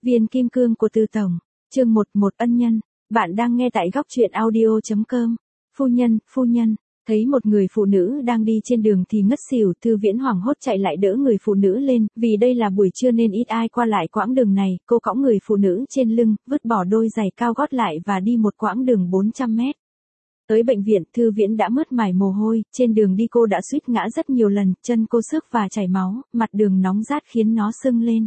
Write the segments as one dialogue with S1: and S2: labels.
S1: Viên kim cương của Từ Tổng, chương 11 ân nhân, bạn đang nghe tại góc truyện audio.com. Phu nhân, thấy một người phụ nữ đang đi trên đường thì ngất xỉu, Thư Viễn hoảng hốt chạy lại đỡ người phụ nữ lên, vì đây là buổi trưa nên ít ai qua lại quãng đường này, cô cõng người phụ nữ trên lưng, vứt bỏ đôi giày cao gót lại và đi một quãng đường 400 mét. Tới bệnh viện, Thư Viễn đã mướt mải mồ hôi, trên đường đi cô đã suýt ngã rất nhiều lần, chân cô xước và chảy máu, mặt đường nóng rát khiến nó sưng lên.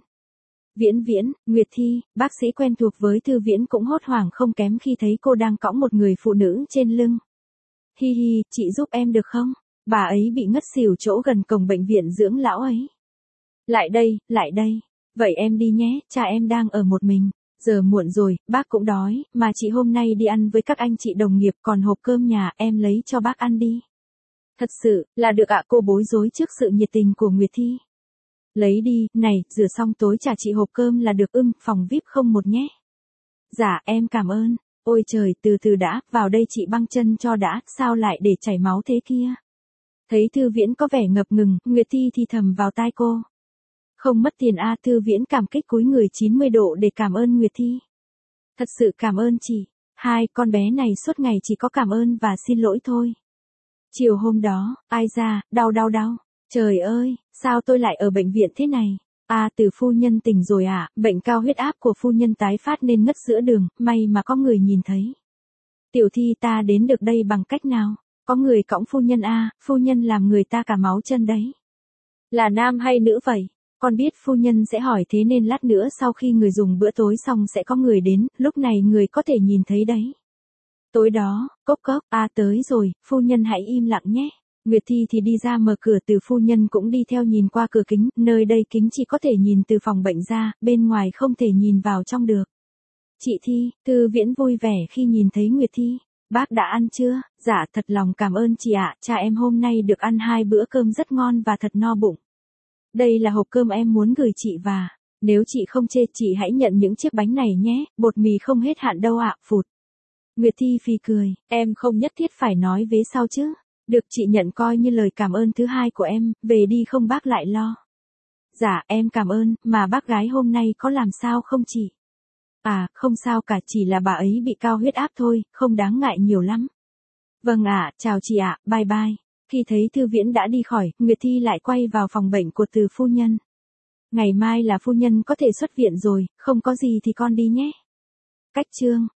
S1: Viễn, Nguyệt Thi, bác sĩ quen thuộc với Thư Viễn cũng hốt hoảng không kém khi thấy cô đang cõng một người phụ nữ trên lưng. Hi hi, chị giúp em được không? Bà ấy bị ngất xỉu chỗ gần cổng bệnh viện dưỡng lão ấy. Lại đây. Vậy em đi nhé, cha em đang ở một mình. Giờ muộn rồi, bác cũng đói, mà chị hôm nay đi ăn với các anh chị đồng nghiệp, còn hộp cơm nhà em lấy cho bác ăn đi. Thật sự, là được ạ, cô bối rối trước sự nhiệt tình của Nguyệt Thi. Lấy đi, này, rửa xong tối trả chị hộp cơm là được, phòng VIP 01 nhé. Dạ, em cảm ơn. Ôi trời, từ từ đã, vào đây chị băng chân cho đã, sao lại để chảy máu thế kia? Thấy Thư Viễn có vẻ ngập ngừng, Nguyệt Thi thì thầm vào tai cô. Không mất tiền a. Thư Viễn cảm kích cúi người 90 độ để cảm ơn Nguyệt Thi. Thật sự cảm ơn chị. Hai con bé này suốt ngày chỉ có cảm ơn và xin lỗi thôi. Chiều hôm đó, ai ra, đau. Trời ơi, sao tôi lại ở bệnh viện thế này? Từ phu nhân tỉnh rồi à, bệnh cao huyết áp của phu nhân tái phát nên ngất giữa đường, may mà có người nhìn thấy. Tiểu Thi, ta đến được đây bằng cách nào? Có người cõng phu nhân phu nhân làm người ta cả máu chân đấy. Là nam hay nữ vậy? Con biết phu nhân sẽ hỏi thế nên lát nữa sau khi người dùng bữa tối xong sẽ có người đến, lúc này người có thể nhìn thấy đấy. Tối đó, cốc, tới rồi, phu nhân hãy im lặng nhé. Nguyệt Thi thì đi ra mở cửa, Từ phu nhân cũng đi theo nhìn qua cửa kính, nơi đây kính chỉ có thể nhìn từ phòng bệnh ra, bên ngoài không thể nhìn vào trong được. Chị Thi, Thư Viễn vui vẻ khi nhìn thấy Nguyệt Thi. Bác đã ăn chưa? Dạ, thật lòng cảm ơn chị ạ, cha em hôm nay được ăn 2 bữa cơm rất ngon và thật no bụng. Đây là hộp cơm em muốn gửi chị và, nếu chị không chê chị hãy nhận những chiếc bánh này nhé, bột mì không hết hạn đâu ạ, phụt. Nguyệt Thi phì cười, em không nhất thiết phải nói vế sau chứ. Được, chị nhận coi như lời cảm ơn thứ hai của em, về đi không bác lại lo. Dạ, em cảm ơn, mà bác gái hôm nay có làm sao không chị? Không sao cả, chỉ là bà ấy bị cao huyết áp thôi, không đáng ngại nhiều lắm. Vâng ạ, chào chị ạ, bye bye. Khi thấy Thư Viễn đã đi khỏi, Nguyệt Thi lại quay vào phòng bệnh của Từ phu nhân. Ngày mai là phu nhân có thể xuất viện rồi, không có gì thì con đi nhé. Cách chương